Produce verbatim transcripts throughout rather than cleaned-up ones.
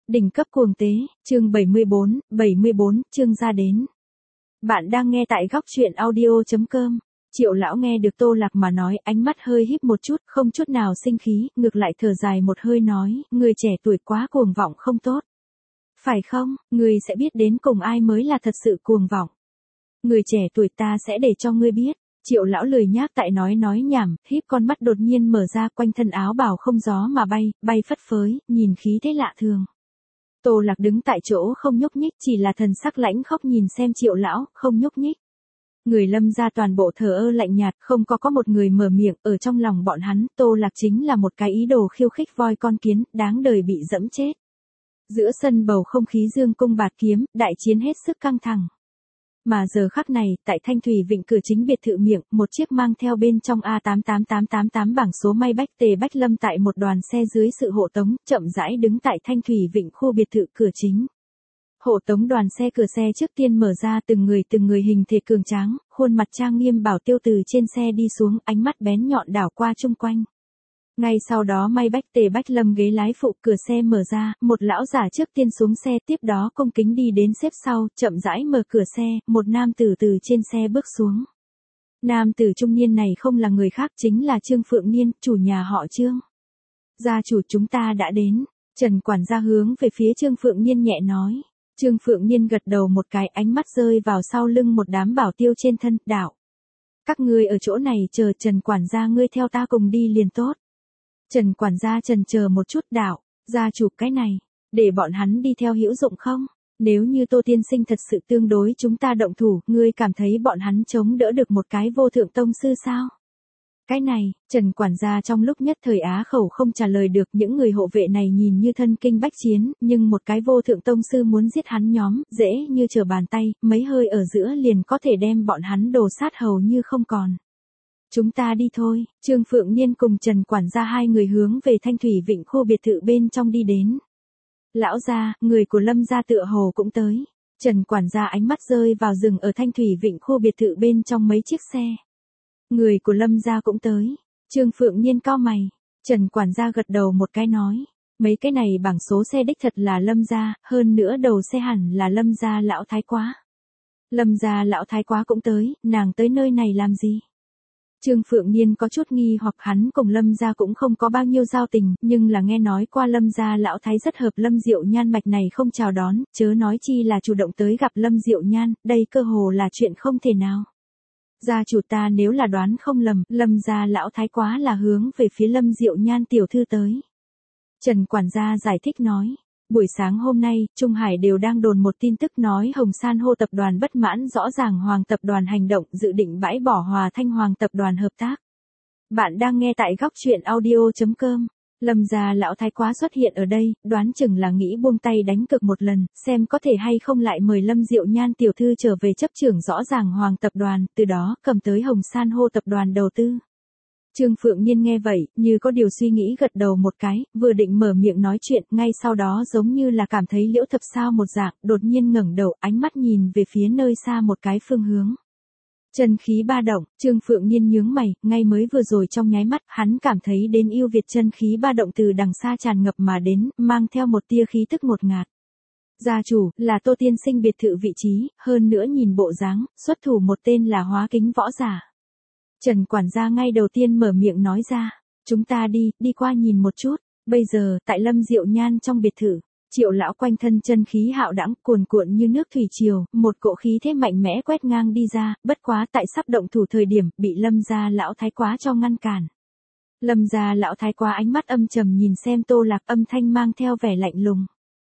Đỉnh cấp cuồng tế, chương bảy mươi bốn, bảy mươi bốn, chương ra đến. Bạn đang nghe tại góc truyện audio.com. Triệu lão nghe được Tô Lạc mà nói, ánh mắt hơi híp một chút, không chút nào sinh khí, ngược lại thở dài một hơi nói, người trẻ tuổi quá cuồng vọng không tốt. Phải không, người sẽ biết đến cùng ai mới là thật sự cuồng vọng. Người trẻ tuổi ta sẽ để cho ngươi biết. Triệu lão lười nhác tại nói nói nhảm, híp con mắt đột nhiên mở ra, quanh thân áo bào không gió mà bay, bay phất phới, nhìn khí thế lạ thường. Tô Lạc đứng tại chỗ không nhúc nhích, chỉ là thần sắc lãnh khốc nhìn xem Triệu lão, không nhúc nhích. Người Lâm gia toàn bộ thờ ơ lạnh nhạt, không có có một người mở miệng, ở trong lòng bọn hắn, Tô Lạc chính là một cái ý đồ khiêu khích voi con kiến, đáng đời bị dẫm chết. Giữa sân bầu không khí dương cung bạt kiếm, đại chiến hết sức căng thẳng. Mà giờ khắc này, tại Thanh Thủy Vịnh cửa chính biệt thự miệng, một chiếc mang theo bên trong A tám tám tám tám tám bảng số may bách Tề Bách Lâm tại một đoàn xe dưới sự hộ tống, chậm rãi đứng tại Thanh Thủy Vịnh khu biệt thự cửa chính. Hộ tống đoàn xe cửa xe trước tiên mở ra, từng người từng người hình thể cường tráng, khuôn mặt trang nghiêm bảo tiêu từ trên xe đi xuống, ánh mắt bén nhọn đảo qua chung quanh. Ngay sau đó may bách Tề Bách Lâm ghế lái phụ, cửa xe mở ra, một lão giả trước tiên xuống xe, tiếp đó cung kính đi đến xếp sau, chậm rãi mở cửa xe, một nam tử từ trên xe bước xuống. Nam tử trung niên này không là người khác, chính là Trương Phượng Niên, chủ nhà họ Trương. Gia chủ, chúng ta đã đến. Trần quản gia hướng về phía Trương Phượng Niên nhẹ nói. Trương Phượng Niên gật đầu một cái, ánh mắt rơi vào sau lưng một đám bảo tiêu trên thân, đạo. Các ngươi ở chỗ này chờ, Trần quản gia ngươi theo ta cùng đi liền tốt. Trần quản gia trần chờ một chút, đạo, gia chủ, cái này, để bọn hắn đi theo hữu dụng không? Nếu như Tô tiên sinh thật sự tương đối chúng ta động thủ, ngươi cảm thấy bọn hắn chống đỡ được một cái vô thượng tông sư sao? Cái này, Trần quản gia trong lúc nhất thời á khẩu không trả lời được, những người hộ vệ này nhìn như thân kinh bách chiến, nhưng một cái vô thượng tông sư muốn giết hắn nhóm, dễ như trở bàn tay, mấy hơi ở giữa liền có thể đem bọn hắn đồ sát hầu như không còn. Chúng ta đi thôi, Trương Phượng Niên cùng Trần quản gia hai người hướng về Thanh Thủy Vịnh khu biệt thự bên trong đi đến. Lão gia, người của Lâm gia tựa hồ cũng tới. Trần quản gia ánh mắt rơi vào rừng ở Thanh Thủy Vịnh khu biệt thự bên trong mấy chiếc xe. Người của Lâm gia cũng tới. Trương Phượng Niên cau mày. Trần quản gia gật đầu một cái nói. Mấy cái này bảng số xe đích thật là Lâm gia, hơn nữa đầu xe hẳn là Lâm gia lão thái quá. Lâm gia lão thái quá cũng tới, nàng tới nơi này làm gì? Trương Phượng Niên có chút nghi hoặc, hắn cùng Lâm gia cũng không có bao nhiêu giao tình, nhưng là nghe nói qua Lâm gia lão thái rất hợp Lâm Diệu Nhan mạch này không chào đón, chớ nói chi là chủ động tới gặp Lâm Diệu Nhan, đây cơ hồ là chuyện không thể nào. Gia chủ, ta nếu là đoán không lầm, Lâm gia lão thái quá là hướng về phía Lâm Diệu Nhan tiểu thư tới. Trần quản gia giải thích nói. Buổi sáng hôm nay, Trung Hải đều đang đồn một tin tức nói Hồng San hô tập đoàn bất mãn rõ ràng Hoàng tập đoàn hành động, dự định bãi bỏ Hòa Thanh Hoàng tập đoàn hợp tác. Bạn đang nghe tại góc truyện audio.com. Lâm gia lão thái quá xuất hiện ở đây, đoán chừng là nghĩ buông tay đánh cược một lần, xem có thể hay không lại mời Lâm Diệu Nhan tiểu thư trở về chấp trưởng rõ ràng Hoàng tập đoàn, từ đó cầm tới Hồng San hô tập đoàn đầu tư. Trương Phượng Niên nghe vậy, như có điều suy nghĩ gật đầu một cái, vừa định mở miệng nói chuyện, ngay sau đó giống như là cảm thấy Liễu Thập Sao một dạng, đột nhiên ngẩng đầu, ánh mắt nhìn về phía nơi xa một cái phương hướng. Chân khí ba động, Trương Phượng Niên nhướng mày, ngay mới vừa rồi trong nháy mắt, hắn cảm thấy đến yêu Việt chân khí ba động từ đằng xa tràn ngập mà đến, mang theo một tia khí tức ngột ngạt. Gia chủ, là Tô tiên sinh biệt thự vị trí, hơn nữa nhìn bộ dáng, xuất thủ một tên là Hóa Kính võ giả. Trần quản gia ngay đầu tiên mở miệng nói ra, chúng ta đi, đi qua nhìn một chút. Bây giờ, tại Lâm Diệu Nhan trong biệt thự, Triệu lão quanh thân chân khí hạo đãng, cuồn cuộn như nước thủy triều, một cỗ khí thế mạnh mẽ quét ngang đi ra, bất quá tại sắp động thủ thời điểm, bị Lâm gia lão thái quá cho ngăn cản. Lâm gia lão thái quá ánh mắt âm trầm nhìn xem Tô Lạc, âm thanh mang theo vẻ lạnh lùng.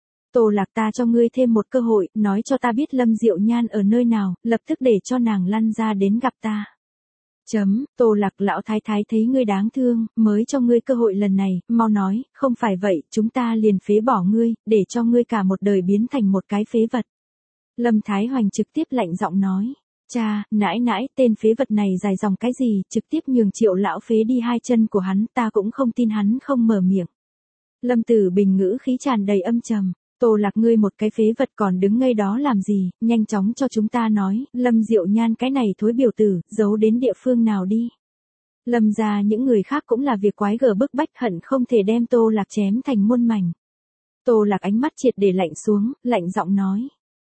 Tô Lạc, ta cho ngươi thêm một cơ hội, nói cho ta biết Lâm Diệu Nhan ở nơi nào, lập tức để cho nàng lăn ra đến gặp ta. Chấm, Tô Lạc, lão thái thái thấy ngươi đáng thương, mới cho ngươi cơ hội lần này, mau nói, không phải vậy, chúng ta liền phế bỏ ngươi, để cho ngươi cả một đời biến thành một cái phế vật. Lâm Thái Hoành trực tiếp lạnh giọng nói, cha, nãi nãi, tên phế vật này dài dòng cái gì, trực tiếp nhường Triệu lão phế đi hai chân của hắn, ta cũng không tin hắn không mở miệng. Lâm Tử Bình ngữ khí tràn đầy âm trầm. Tô Lạc, ngươi một cái phế vật còn đứng ngây đó làm gì, nhanh chóng cho chúng ta nói, Lâm Diệu Nhan cái này thối biểu tử, giấu đến địa phương nào đi. Lâm gia những người khác cũng là việc quái gở bức bách, hận không thể đem Tô Lạc chém thành muôn mảnh. Tô Lạc ánh mắt triệt để lạnh xuống, lạnh giọng nói.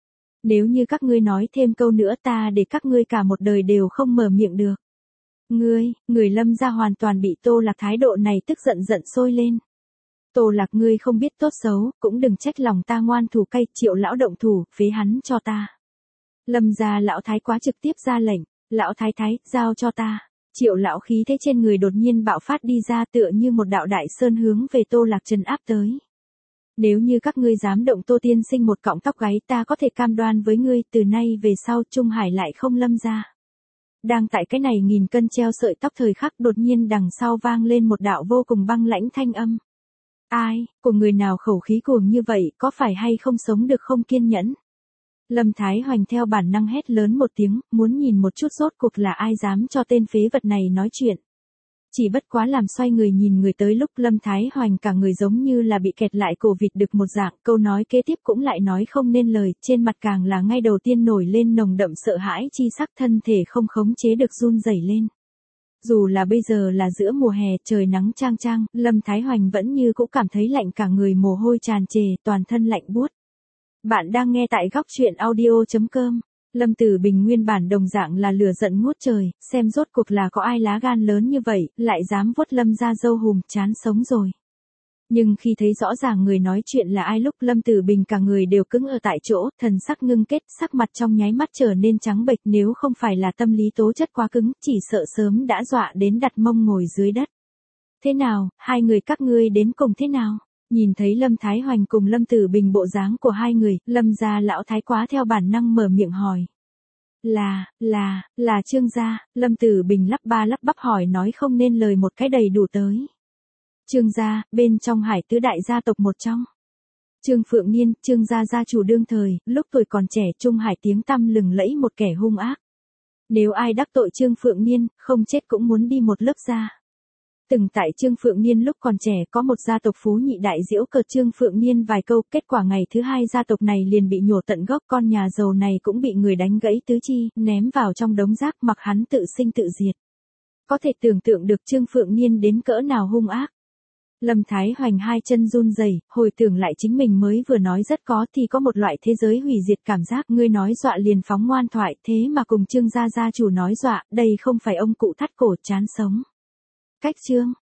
Nếu như các ngươi nói thêm câu nữa ta để các ngươi cả một đời đều không mở miệng được. Ngươi, người Lâm gia hoàn toàn bị Tô Lạc thái độ này tức giận giận sôi lên. Tô Lạc ngươi không biết tốt xấu, cũng đừng trách lòng ta ngoan thủ cay, Triệu lão động thủ, phế hắn cho ta. Lâm gia lão thái quá trực tiếp ra lệnh, lão thái thái, giao cho ta. Triệu lão khí thế trên người đột nhiên bạo phát đi ra tựa như một đạo đại sơn hướng về Tô Lạc trấn áp tới. Nếu như các ngươi dám động Tô tiên sinh một cọng tóc gáy ta có thể cam đoan với ngươi từ nay về sau Trung Hải lại không Lâm gia. Đang tại cái này nghìn cân treo sợi tóc thời khắc đột nhiên đằng sau vang lên một đạo vô cùng băng lãnh thanh âm. Ai, của người nào khẩu khí cuồng như vậy, có phải hay không sống được không kiên nhẫn? Lâm Thái Hoành theo bản năng hét lớn một tiếng, muốn nhìn một chút rốt cuộc là ai dám cho tên phế vật này nói chuyện. Chỉ bất quá làm xoay người nhìn người tới lúc Lâm Thái Hoành cả người giống như là bị kẹt lại cổ vịt được một dạng, câu nói kế tiếp cũng lại nói không nên lời, trên mặt càng là ngay đầu tiên nổi lên nồng đậm sợ hãi chi sắc thân thể không khống chế được run rẩy lên. Dù là bây giờ là giữa mùa hè trời nắng chang chang, Lâm Thái Hoành vẫn như cũng cảm thấy lạnh cả người mồ hôi tràn trề, toàn thân lạnh buốt. Bạn đang nghe tại góc truyện audio chấm com. Lâm Tử Bình nguyên bản đồng dạng là lửa giận ngút trời, xem rốt cuộc là có ai lá gan lớn như vậy, lại dám vuốt Lâm ra dâu hùm, chán sống rồi. Nhưng khi thấy rõ ràng người nói chuyện là ai lúc Lâm Tử Bình cả người đều cứng ở tại chỗ, thần sắc ngưng kết, sắc mặt trong nháy mắt trở nên trắng bệch nếu không phải là tâm lý tố chất quá cứng, chỉ sợ sớm đã dọa đến đặt mông ngồi dưới đất. Thế nào, hai người các ngươi đến cùng thế nào? Nhìn thấy Lâm Thái Hoành cùng Lâm Tử Bình bộ dáng của hai người, Lâm gia lão thái quá theo bản năng mở miệng hỏi. Là, là, là Trương gia, Lâm Tử Bình lắp ba lắp bắp hỏi nói không nên lời một cái đầy đủ tới. Trương gia, bên trong Hải tứ đại gia tộc một trong. Trương Phượng Niên, Trương gia gia chủ đương thời, lúc tuổi còn trẻ Trung Hải tiếng tăm lừng lẫy một kẻ hung ác. Nếu ai đắc tội Trương Phượng Niên, không chết cũng muốn đi một lớp da. Từng tại Trương Phượng Niên lúc còn trẻ có một gia tộc phú nhị đại giễu cợt Trương Phượng Niên vài câu, kết quả ngày thứ hai gia tộc này liền bị nhổ tận gốc, con nhà giàu này cũng bị người đánh gãy tứ chi, ném vào trong đống rác mặc hắn tự sinh tự diệt. Có thể tưởng tượng được Trương Phượng Niên đến cỡ nào hung ác. Lâm Thái Hoành hai chân run rẩy, hồi tưởng lại chính mình mới vừa nói rất có thì có một loại thế giới hủy diệt cảm giác, ngươi nói dọa liền phóng ngoan thoại, thế mà cùng Trương gia gia chủ nói dọa, đây không phải ông cụ thắt cổ chán sống. Cách Trương,